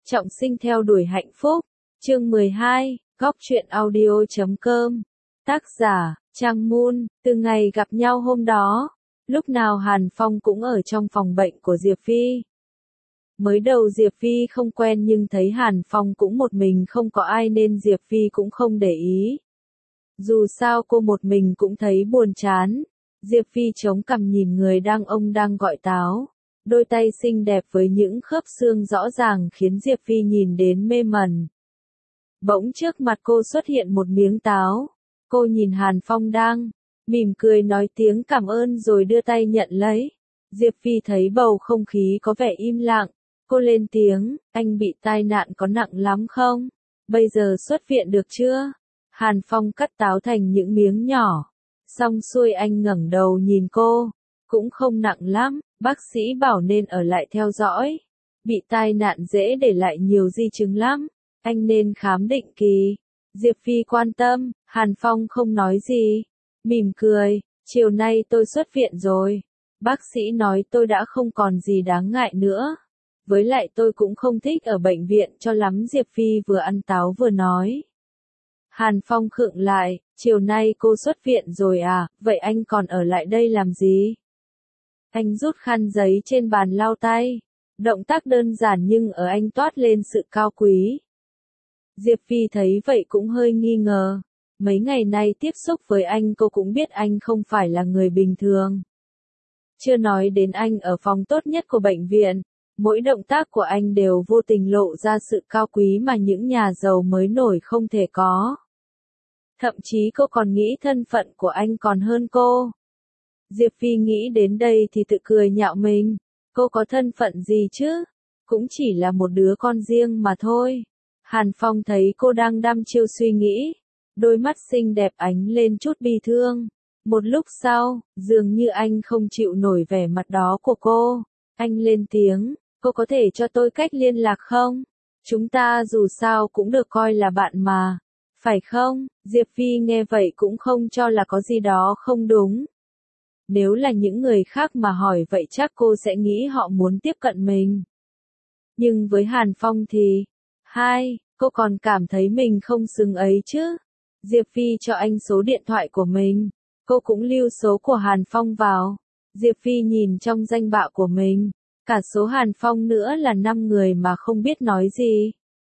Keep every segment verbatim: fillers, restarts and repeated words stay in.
Trọng sinh theo đuổi hạnh phúc. Chương mười hai, Góc truyện audio chấm com. Tác giả, Trang Moon. Từ ngày gặp nhau hôm đó, lúc nào Hàn Phong cũng ở trong phòng bệnh của Diệp Phi. Mới đầu Diệp Phi không quen nhưng thấy Hàn Phong cũng một mình không có ai nên Diệp Phi cũng không để ý. Dù sao cô một mình cũng thấy buồn chán. Diệp Phi chống cằm nhìn người đang ông đang gọi táo. Đôi tay xinh đẹp với những khớp xương rõ ràng khiến Diệp Phi nhìn đến mê mẩn. Bỗng trước mặt cô xuất hiện một miếng táo. Cô nhìn Hàn Phong đang mỉm cười nói tiếng cảm ơn rồi đưa tay nhận lấy. Diệp Phi thấy bầu không khí có vẻ im lặng. Cô lên tiếng, anh bị tai nạn có nặng lắm không? Bây giờ xuất viện được chưa? Hàn Phong cắt táo thành những miếng nhỏ. Xong xuôi anh ngẩng đầu nhìn cô. Cũng không nặng lắm, bác sĩ bảo nên ở lại theo dõi. Bị tai nạn dễ để lại nhiều di chứng lắm. Anh nên khám định kỳ. Diệp Phi quan tâm, Hàn Phong không nói gì. Mỉm cười, chiều nay tôi xuất viện rồi. Bác sĩ nói tôi đã không còn gì đáng ngại nữa. Với lại tôi cũng không thích ở bệnh viện cho lắm. Diệp Phi vừa ăn táo vừa nói. Hàn Phong khựng lại, chiều nay cô xuất viện rồi à, vậy anh còn ở lại đây làm gì? Anh rút khăn giấy trên bàn lau tay. Động tác đơn giản nhưng ở anh toát lên sự cao quý. Diệp Phi thấy vậy cũng hơi nghi ngờ. Mấy ngày nay tiếp xúc với anh cô cũng biết anh không phải là người bình thường. Chưa nói đến anh ở phòng tốt nhất của bệnh viện. Mỗi động tác của anh đều vô tình lộ ra sự cao quý mà những nhà giàu mới nổi không thể có. Thậm chí cô còn nghĩ thân phận của anh còn hơn cô. Diệp Phi nghĩ đến đây thì tự cười nhạo mình. Cô có thân phận gì chứ? Cũng chỉ là một đứa con riêng mà thôi. Hàn Phong thấy cô đang đăm chiêu suy nghĩ. Đôi mắt xinh đẹp ánh lên chút bi thương. Một lúc sau, dường như anh không chịu nổi vẻ mặt đó của cô. Anh lên tiếng, cô có thể cho tôi cách liên lạc không? Chúng ta dù sao cũng được coi là bạn mà. Phải không? Diệp Phi nghe vậy cũng không cho là có gì đó không đúng. Nếu là những người khác mà hỏi vậy chắc cô sẽ nghĩ họ muốn tiếp cận mình. Nhưng với Hàn Phong thì, hai, cô còn cảm thấy mình không xứng ấy chứ. Diệp Phi cho anh số điện thoại của mình. Cô cũng lưu số của Hàn Phong vào. Diệp Phi nhìn trong danh bạ của mình. Cả số Hàn Phong nữa là năm người mà không biết nói gì.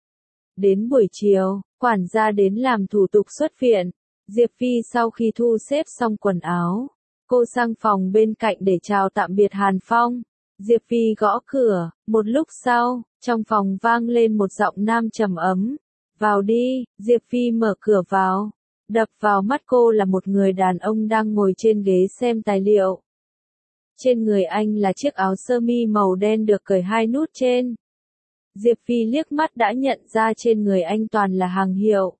Đến buổi chiều, quản gia đến làm thủ tục xuất viện. Diệp Phi sau khi thu xếp xong quần áo, cô sang phòng bên cạnh để chào tạm biệt Hàn Phong. Diệp Phi gõ cửa, một lúc sau, trong phòng vang lên một giọng nam trầm ấm. Vào đi, Diệp Phi mở cửa vào. Đập vào mắt cô là một người đàn ông đang ngồi trên ghế xem tài liệu. Trên người anh là chiếc áo sơ mi màu đen được cởi hai nút trên. Diệp Phi liếc mắt đã nhận ra trên người anh toàn là hàng hiệu.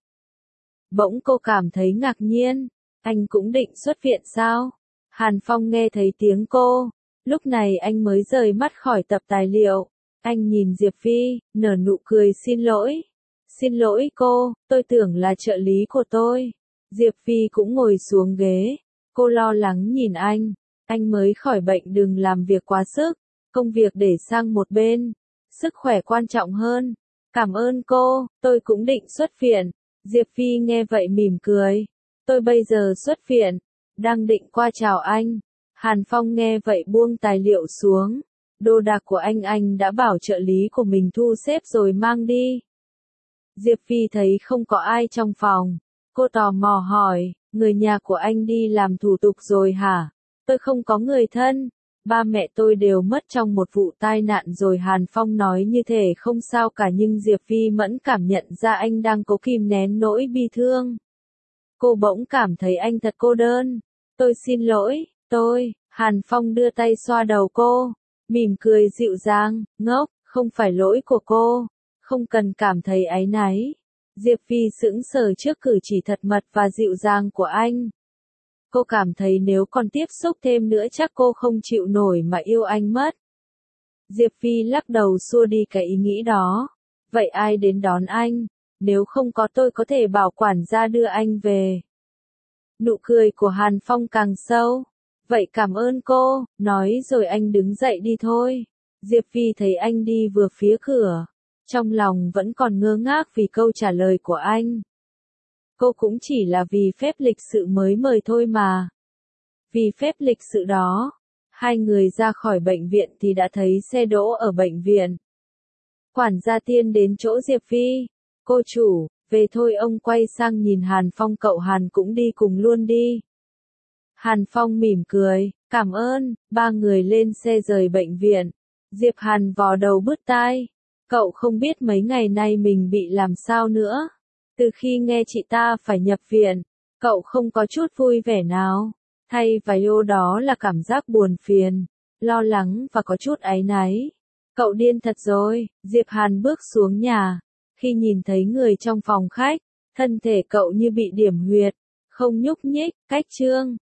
Bỗng cô cảm thấy ngạc nhiên. Anh cũng định xuất viện sao? Hàn Phong nghe thấy tiếng cô. Lúc này anh mới rời mắt khỏi tập tài liệu. Anh nhìn Diệp Phi, nở nụ cười xin lỗi. Xin lỗi cô, tôi tưởng là trợ lý của tôi. Diệp Phi cũng ngồi xuống ghế. Cô lo lắng nhìn anh. Anh mới khỏi bệnh đừng làm việc quá sức. Công việc để sang một bên. Sức khỏe quan trọng hơn. Cảm ơn cô, tôi cũng định xuất viện. Diệp Phi nghe vậy mỉm cười. Tôi bây giờ xuất viện. Đang định qua chào anh. Hàn Phong nghe vậy buông tài liệu xuống. Đồ đạc của anh anh đã bảo trợ lý của mình thu xếp rồi mang đi. Diệp Phi thấy không có ai trong phòng. Cô tò mò hỏi, người nhà của anh đi làm thủ tục rồi hả? Tôi không có người thân. Ba mẹ tôi đều mất trong một vụ tai nạn rồi. Hàn Phong nói như thể không sao cả nhưng Diệp Phi mẫn cảm nhận ra anh đang cố kìm nén nỗi bi thương. Cô bỗng cảm thấy anh thật cô đơn. Tôi xin lỗi, tôi, Hàn Phong đưa tay xoa đầu cô, mỉm cười dịu dàng, ngốc, không phải lỗi của cô, không cần cảm thấy áy náy. Diệp Phi sững sờ trước cử chỉ thật mật và dịu dàng của anh. Cô cảm thấy nếu còn tiếp xúc thêm nữa chắc cô không chịu nổi mà yêu anh mất. Diệp Phi lắc đầu xua đi cái ý nghĩ đó. Vậy ai đến đón anh? Nếu không có tôi có thể bảo quản gia đưa anh về. Nụ cười của Hàn Phong càng sâu. Vậy cảm ơn cô, nói rồi anh đứng dậy đi thôi. Diệp Phi thấy anh đi vừa phía cửa. trong lòng vẫn còn ngơ ngác vì câu trả lời của anh. Cô cũng chỉ là vì phép lịch sự mới mời thôi mà. Vì phép lịch sự đó, hai người ra khỏi bệnh viện thì đã thấy xe đỗ ở bệnh viện. Quản gia Tiên đến chỗ Diệp Vi. Cô chủ, về thôi. Ông quay sang nhìn Hàn Phong, cậu Hàn cũng đi cùng luôn đi. Hàn Phong mỉm cười, cảm ơn. Ba người lên xe rời bệnh viện. Diệp Hàn vò đầu bứt tai. Cậu không biết mấy ngày nay mình bị làm sao nữa. Từ khi nghe chị ta phải nhập viện, cậu không có chút vui vẻ nào. Thay vào yêu đó là cảm giác buồn phiền, lo lắng và có chút áy náy. Cậu điên thật rồi. Diệp Hàn bước xuống nhà. Khi nhìn thấy người trong phòng khách, thân thể cậu như bị điểm huyệt, không nhúc nhích. Cách Trương